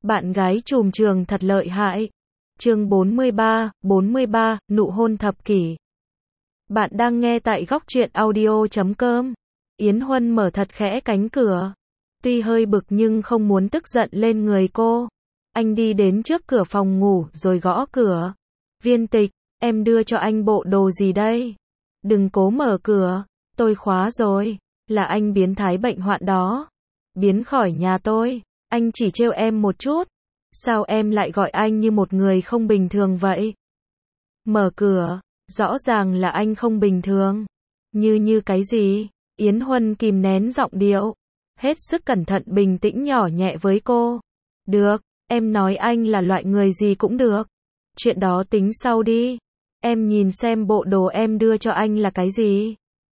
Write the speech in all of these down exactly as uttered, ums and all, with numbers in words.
Bạn gái trùm trường thật lợi hại. Chương bốn mươi ba, bốn mươi ba, nụ hôn thập kỷ. Bạn đang nghe tại góc truyện audio chấm com. Yến Huân mở thật khẽ cánh cửa. Tuy hơi bực nhưng không muốn tức giận lên người cô. Anh đi đến trước cửa phòng ngủ rồi gõ cửa. Viên Tịch, em đưa cho anh bộ đồ gì đây? Đừng cố mở cửa, tôi khóa rồi. Là anh biến thái bệnh hoạn đó. Biến khỏi nhà tôi. Anh chỉ trêu em một chút. Sao em lại gọi anh như một người không bình thường vậy? Mở cửa, rõ ràng là anh không bình thường. Như như cái gì? Yến Huân kìm nén giọng điệu. Hết sức cẩn thận bình tĩnh nhỏ nhẹ với cô. Được, em nói anh là loại người gì cũng được. Chuyện đó tính sau đi. Em nhìn xem bộ đồ em đưa cho anh là cái gì?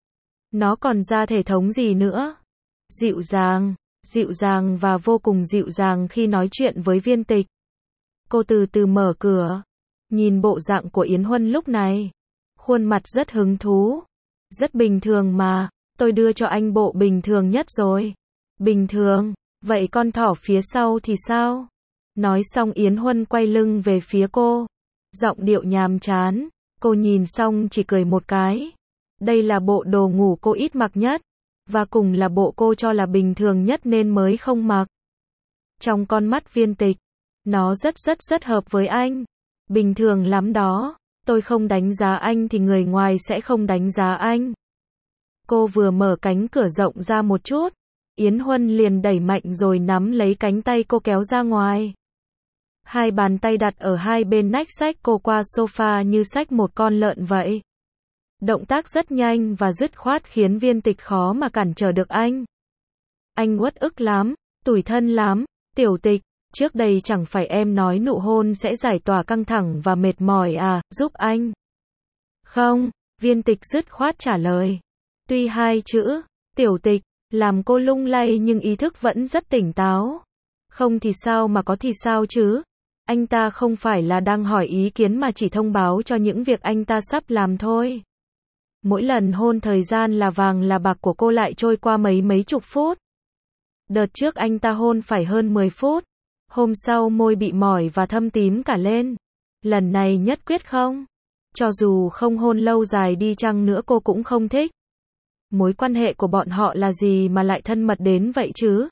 Nó còn ra thể thống gì nữa? Dịu dàng. Dịu dàng và vô cùng dịu dàng khi nói chuyện với Viên Tịch. Cô từ từ mở cửa. Nhìn bộ dạng của Yến Huân lúc này. Khuôn mặt rất hứng thú. Rất bình thường mà, tôi đưa cho anh bộ bình thường nhất rồi. Bình thường, vậy con thỏ phía sau thì sao? Nói xong Yến Huân quay lưng về phía cô. Giọng điệu nhàm chán. Cô nhìn xong chỉ cười một cái. Đây là bộ đồ ngủ cô ít mặc nhất. Và cùng là bộ cô cho là bình thường nhất nên mới không mặc. Trong con mắt Viên Tịch, nó rất rất rất hợp với anh. Bình thường lắm đó. Tôi không đánh giá anh thì người ngoài sẽ không đánh giá anh. Cô vừa mở cánh cửa rộng ra một chút. Yến Huân liền đẩy mạnh rồi nắm lấy cánh tay cô kéo ra ngoài. Hai bàn tay đặt ở hai bên nách xách cô qua sofa như xách một con lợn vậy. Động tác rất nhanh và dứt khoát khiến Viên Tịch khó mà cản trở được anh. Anh uất ức lắm, tủi thân lắm. Tiểu Tịch, trước đây chẳng phải em nói nụ hôn sẽ giải tỏa căng thẳng và mệt mỏi à, giúp anh. Không, Viên Tịch dứt khoát trả lời. Tuy hai chữ, Tiểu Tịch, làm cô lung lay nhưng ý thức vẫn rất tỉnh táo. Không thì sao mà có thì sao chứ. Anh ta không phải là đang hỏi ý kiến mà chỉ thông báo cho những việc anh ta sắp làm thôi. Mỗi lần hôn thời gian là vàng là bạc của cô lại trôi qua mấy mấy chục phút. Đợt trước anh ta hôn phải hơn mười phút. Hôm sau môi bị mỏi và thâm tím cả lên. Lần này nhất quyết không. Cho dù không hôn lâu dài đi chăng nữa cô cũng không thích. Mối quan hệ của bọn họ là gì mà lại thân mật đến vậy chứ?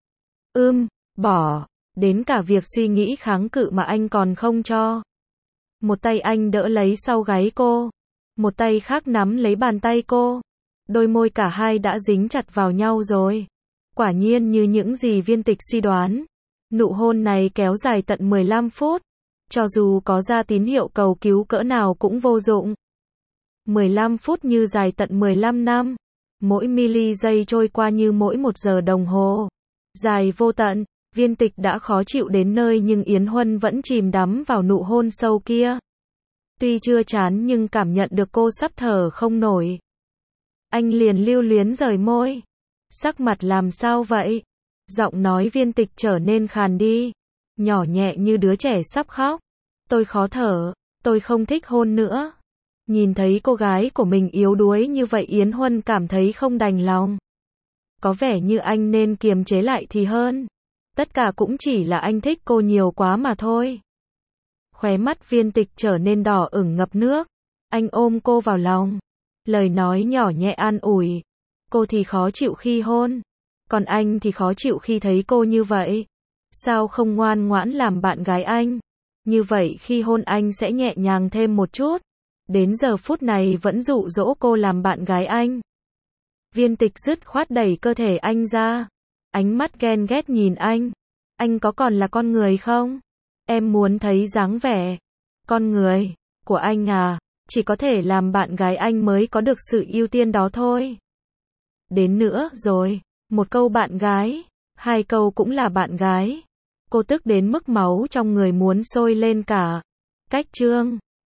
Ưm, bỏ. Đến cả việc suy nghĩ kháng cự mà anh còn không cho. Một tay anh đỡ lấy sau gáy cô. Một tay khác nắm lấy bàn tay cô. Đôi môi cả hai đã dính chặt vào nhau rồi. Quả nhiên như những gì Viên Tịch suy đoán. Nụ hôn này kéo dài tận mười lăm phút. Cho dù có ra tín hiệu cầu cứu cỡ nào cũng vô dụng. mười lăm phút như dài tận mười lăm năm. Mỗi mili giây trôi qua như mỗi một giờ đồng hồ. Dài vô tận. Viên Tịch đã khó chịu đến nơi nhưng Yến Huân vẫn chìm đắm vào nụ hôn sâu kia. Tuy chưa chán nhưng cảm nhận được cô sắp thở không nổi. Anh liền lưu luyến rời môi. Sắc mặt làm sao vậy? Giọng nói Viên Tịch trở nên khàn đi. Nhỏ nhẹ như đứa trẻ sắp khóc. Tôi khó thở, tôi không thích hôn nữa. Nhìn thấy cô gái của mình yếu đuối như vậy Yến Huân cảm thấy không đành lòng. Có vẻ như anh nên kiềm chế lại thì hơn. Tất cả cũng chỉ là anh thích cô nhiều quá mà thôi. Khóe mắt Viên Tịch trở nên đỏ ửng ngập nước. Anh ôm cô vào lòng. Lời nói nhỏ nhẹ an ủi. Cô thì khó chịu khi hôn. Còn anh thì khó chịu khi thấy cô như vậy. Sao không ngoan ngoãn làm bạn gái anh? Như vậy khi hôn anh sẽ nhẹ nhàng thêm một chút. Đến giờ phút này vẫn dụ dỗ cô làm bạn gái anh. Viên Tịch dứt khoát đẩy cơ thể anh ra. Ánh mắt ghen ghét nhìn anh. Anh có còn là con người không? Em muốn thấy dáng vẻ. Con người của anh à, chỉ có thể làm bạn gái anh mới có được sự ưu tiên đó thôi. Đến nữa rồi, một câu bạn gái, hai câu cũng là bạn gái. Cô tức đến mức máu trong người muốn sôi lên cả. Cách chương